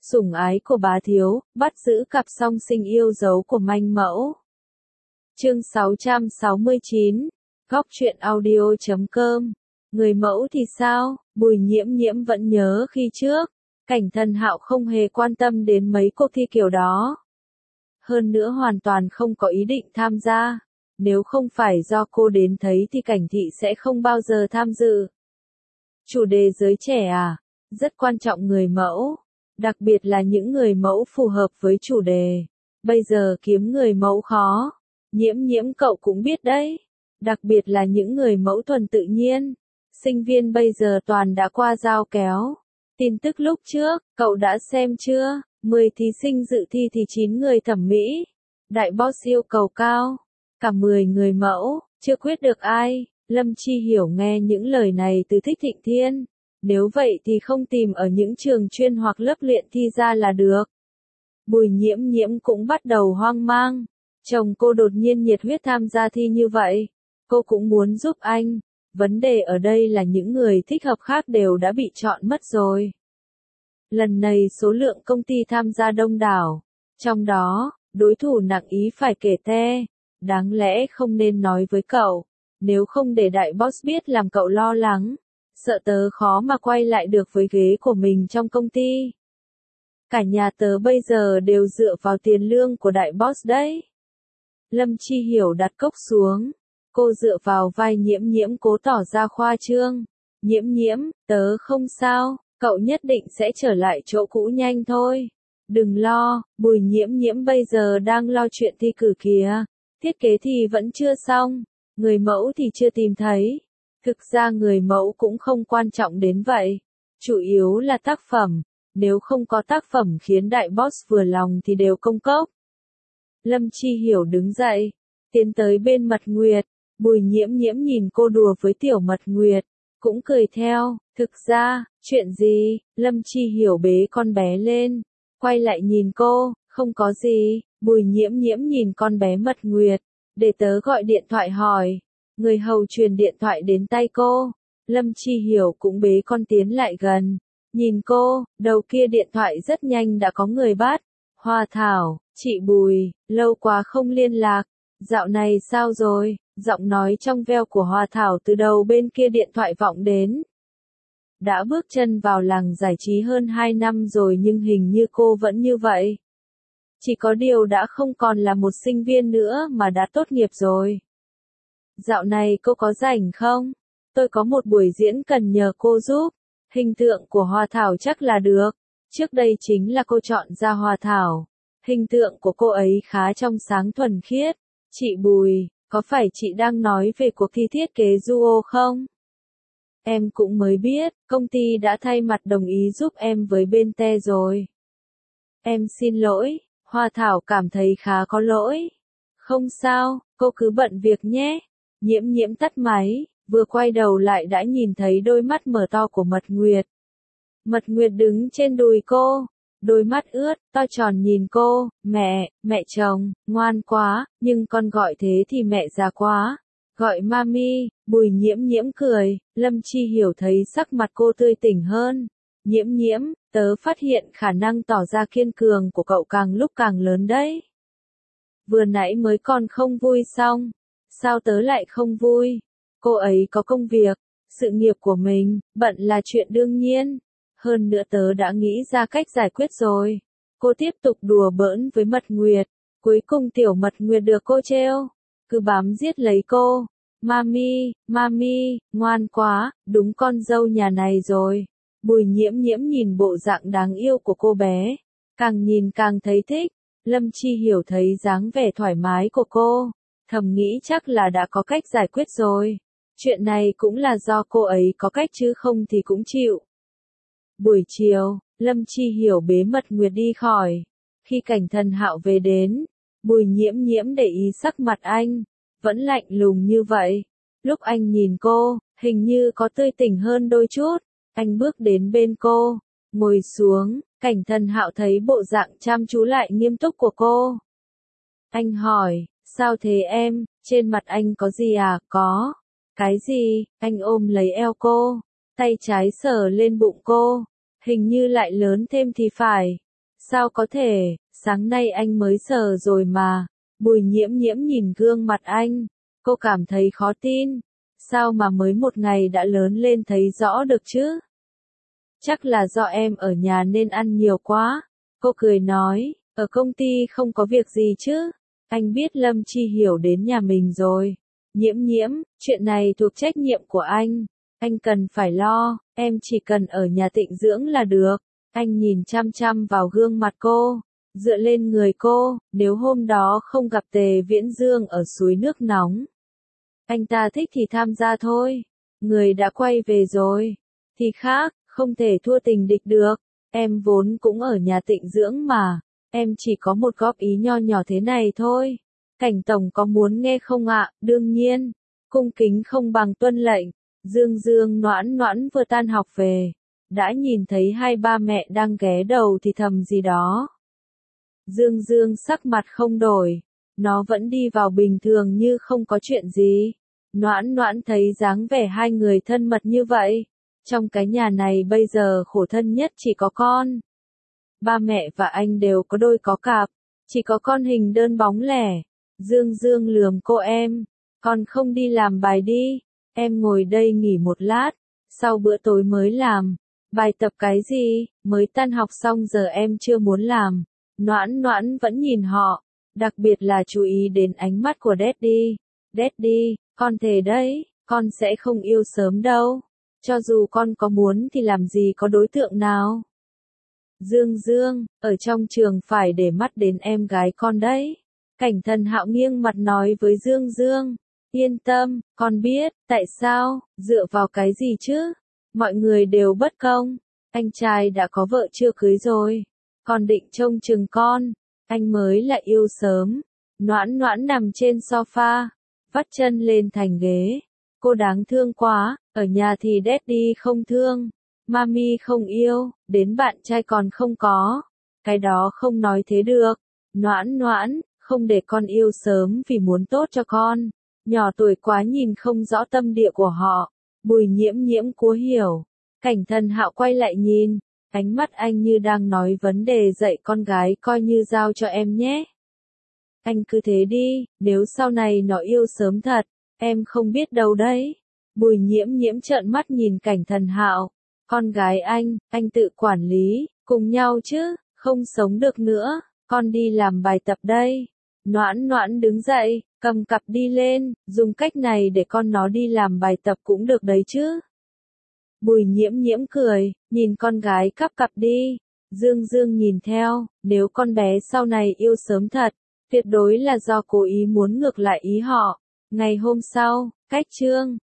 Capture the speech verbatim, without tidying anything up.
sủng ái của bá thiếu, bắt giữ cặp song sinh yêu dấu của manh mẫu. Chương sáu trăm sáu mươi chín, Góc truyện audio chấm com. Người mẫu thì sao? Bùi Nhiễm Nhiễm vẫn nhớ khi trước, Cảnh Thần Hạo không hề quan tâm đến mấy cuộc thi kiểu đó. Hơn nữa hoàn toàn không có ý định tham gia. Nếu không phải do cô đến thấy thì Cảnh Thị sẽ không bao giờ tham dự. Chủ đề giới trẻ à? Rất quan trọng người mẫu. Đặc biệt là những người mẫu phù hợp với chủ đề. Bây giờ kiếm người mẫu khó. Nhiễm Nhiễm cậu cũng biết đấy. Đặc biệt là những người mẫu thuần tự nhiên. Sinh viên bây giờ toàn đã qua dao kéo. Tin tức lúc trước, cậu đã xem chưa? mười thí sinh dự thi thì chín người thẩm mỹ. Đại boss yêu cầu cao. Cả mười người mẫu, chưa quyết được ai. Lâm Chi Hiểu nghe những lời này từ Thích Thịnh Thiên. Nếu vậy thì không tìm ở những trường chuyên hoặc lớp luyện thi ra là được. Bùi Nhiễm Nhiễm cũng bắt đầu hoang mang. Chồng cô đột nhiên nhiệt huyết tham gia thi như vậy. Cô cũng muốn giúp anh. Vấn đề ở đây là những người thích hợp khác đều đã bị chọn mất rồi. Lần này số lượng công ty tham gia đông đảo. Trong đó, đối thủ nặng ý phải kể te. Đáng lẽ không nên nói với cậu. Nếu không để đại boss biết làm cậu lo lắng. Sợ tớ khó mà quay lại được với ghế của mình trong công ty. Cả nhà tớ bây giờ đều dựa vào tiền lương của đại boss đấy. Lâm Chi Hiểu đặt cốc xuống. Cô dựa vào vai Nhiễm Nhiễm cố tỏ ra khoa trương. Nhiễm Nhiễm, tớ không sao, cậu nhất định sẽ trở lại chỗ cũ nhanh thôi. Đừng lo, Bùi Nhiễm Nhiễm bây giờ đang lo chuyện thi cử kìa. Thiết kế thì vẫn chưa xong, người mẫu thì chưa tìm thấy. Thực ra người mẫu cũng không quan trọng đến vậy. Chủ yếu là tác phẩm. Nếu không có tác phẩm khiến đại boss vừa lòng thì đều công cốc. Lâm Chi Hiểu đứng dậy, tiến tới bên Mật Nguyệt. Bùi Nhiễm Nhiễm nhìn cô đùa với tiểu Mật Nguyệt, cũng cười theo. Thực ra, chuyện gì? Lâm Chi Hiểu bế con bé lên, quay lại nhìn cô, không có gì. Bùi Nhiễm Nhiễm nhìn con bé Mật Nguyệt, để tớ gọi điện thoại hỏi. Người hầu truyền điện thoại đến tay cô. Lâm Chi Hiểu cũng bế con tiến lại gần. Nhìn cô, đầu kia điện thoại rất nhanh đã có người bắt. Hoa Thảo, chị Bùi, lâu quá không liên lạc. Dạo này sao rồi? Giọng nói trong veo của Hoa Thảo từ đầu bên kia điện thoại vọng đến. Đã bước chân vào làng giải trí hơn hai năm rồi nhưng hình như cô vẫn như vậy. Chỉ có điều đã không còn là một sinh viên nữa mà đã tốt nghiệp rồi. Dạo này cô có rảnh không? Tôi có một buổi diễn cần nhờ cô giúp. Hình tượng của Hoa Thảo chắc là được. Trước đây chính là cô chọn ra Hoa Thảo. Hình tượng của cô ấy khá trong sáng thuần khiết. Chị Bùi, có phải chị đang nói về cuộc thi thiết kế duo không? Em cũng mới biết, công ty đã thay mặt đồng ý giúp em với bên te rồi. Em xin lỗi, Hoa Thảo cảm thấy khá có lỗi. Không sao, cô cứ bận việc nhé. Nhiễm Nhiễm tắt máy, vừa quay đầu lại đã nhìn thấy đôi mắt mở to của Mật Nguyệt. Mật Nguyệt đứng trên đùi cô, đôi mắt ướt, to tròn nhìn cô. Mẹ, mẹ chồng, ngoan quá, nhưng con gọi thế thì mẹ già quá. Gọi mami. Bùi Nhiễm Nhiễm cười. Lâm Chi Hiểu thấy sắc mặt cô tươi tỉnh hơn. Nhiễm Nhiễm, tớ phát hiện khả năng tỏ ra kiên cường của cậu càng lúc càng lớn đấy. Vừa nãy mới còn không vui xong. Sao tớ lại không vui? Cô ấy có công việc, sự nghiệp của mình, bận là chuyện đương nhiên. Hơn nữa tớ đã nghĩ ra cách giải quyết rồi. Cô tiếp tục đùa bỡn với Mật Nguyệt. Cuối cùng tiểu Mật Nguyệt được cô trêu. Cứ bám giết lấy cô. Mami, mami, ngoan quá, đúng con dâu nhà này rồi. Bùi Nhiễm Nhiễm nhìn bộ dạng đáng yêu của cô bé. Càng nhìn càng thấy thích. Lâm Chi Hiểu thấy dáng vẻ thoải mái của cô. Thầm nghĩ chắc là đã có cách giải quyết rồi. Chuyện này cũng là do cô ấy có cách chứ không thì cũng chịu. Buổi chiều, Lâm Chi Hiểu bế Mật Nguyệt đi khỏi. Khi Cảnh Thần Hạo về đến, Bùi Nhiễm Nhiễm để ý sắc mặt anh, vẫn lạnh lùng như vậy. Lúc anh nhìn cô, hình như có tươi tỉnh hơn đôi chút. Anh bước đến bên cô, ngồi xuống. Cảnh Thần Hạo thấy bộ dạng chăm chú lại nghiêm túc của cô. Anh hỏi, sao thế em? Trên mặt anh có gì à? Có. Cái gì? Anh ôm lấy eo cô, tay trái sờ lên bụng cô. Hình như lại lớn thêm thì phải. Sao có thể, sáng nay anh mới sờ rồi mà. Bùi nhiễm nhiễm nhìn gương mặt anh, cô cảm thấy khó tin. Sao mà mới một ngày đã lớn lên thấy rõ được chứ? Chắc là do em ở nhà nên ăn nhiều quá. Cô cười nói, ở công ty không có việc gì chứ. Anh biết Lâm Chi Hiểu đến nhà mình rồi. Nhiễm nhiễm, chuyện này thuộc trách nhiệm của anh. Anh cần phải lo, em chỉ cần ở nhà tịnh dưỡng là được. Anh nhìn chăm chăm vào gương mặt cô, dựa lên người cô, nếu hôm đó không gặp Tề Viễn Dương ở suối nước nóng. Anh ta thích thì tham gia thôi, người đã quay về rồi, thì khác, không thể thua tình địch được. Em vốn cũng ở nhà tịnh dưỡng mà, em chỉ có một góp ý nho nhỏ thế này thôi. Cảnh tổng có muốn nghe không ạ? Đương nhiên, cung kính không bằng tuân lệnh. Dương Dương Noãn Noãn vừa tan học về, đã nhìn thấy hai ba mẹ đang ghé đầu thì thầm gì đó. Dương Dương sắc mặt không đổi, nó vẫn đi vào bình thường như không có chuyện gì. Noãn Noãn thấy dáng vẻ hai người thân mật như vậy, trong cái nhà này bây giờ khổ thân nhất chỉ có con. Ba mẹ và anh đều có đôi có cặp, chỉ có con hình đơn bóng lẻ. Dương Dương lườm cô em, con không đi làm bài đi, em ngồi đây nghỉ một lát, sau bữa tối mới làm. Bài tập cái gì, mới tan học xong giờ em chưa muốn làm. Noãn Noãn vẫn nhìn họ, đặc biệt là chú ý đến ánh mắt của Daddy. Daddy, con thề đấy, con sẽ không yêu sớm đâu. Cho dù con có muốn thì làm gì có đối tượng nào. Dương Dương, ở trong trường phải để mắt đến em gái con đấy. Cảnh Thần Hạo nghiêng mặt nói với Dương Dương, yên tâm, con biết, tại sao, dựa vào cái gì chứ? Mọi người đều bất công, anh trai đã có vợ chưa cưới rồi, còn định trông chừng con, anh mới là yêu sớm. Noãn Noãn nằm trên sofa, vắt chân lên thành ghế, cô đáng thương quá, ở nhà thì Daddy không thương, Mami không yêu, đến bạn trai còn không có, cái đó không nói thế được. Noãn Noãn, không để con yêu sớm vì muốn tốt cho con, nhỏ tuổi quá nhìn không rõ tâm địa của họ. Bùi nhiễm nhiễm cố hiểu. Cảnh Thần Hạo quay lại nhìn, ánh mắt anh như đang nói vấn đề dạy con gái coi như giao cho em nhé. Anh cứ thế đi, nếu sau này nó yêu sớm thật, em không biết đâu đấy. Bùi nhiễm nhiễm trợn mắt nhìn Cảnh Thần Hạo, con gái anh, anh tự quản lý, cùng nhau chứ, không sống được nữa, con đi làm bài tập đây. Noãn Noãn đứng dậy, cầm cặp đi lên, dùng cách này để con nó đi làm bài tập cũng được đấy chứ. Bùi nhiễm nhiễm cười, nhìn con gái cắp cặp đi. Dương Dương nhìn theo, nếu con bé sau này yêu sớm thật, tuyệt đối là do cố ý muốn ngược lại ý họ. Ngày hôm sau, cách trương,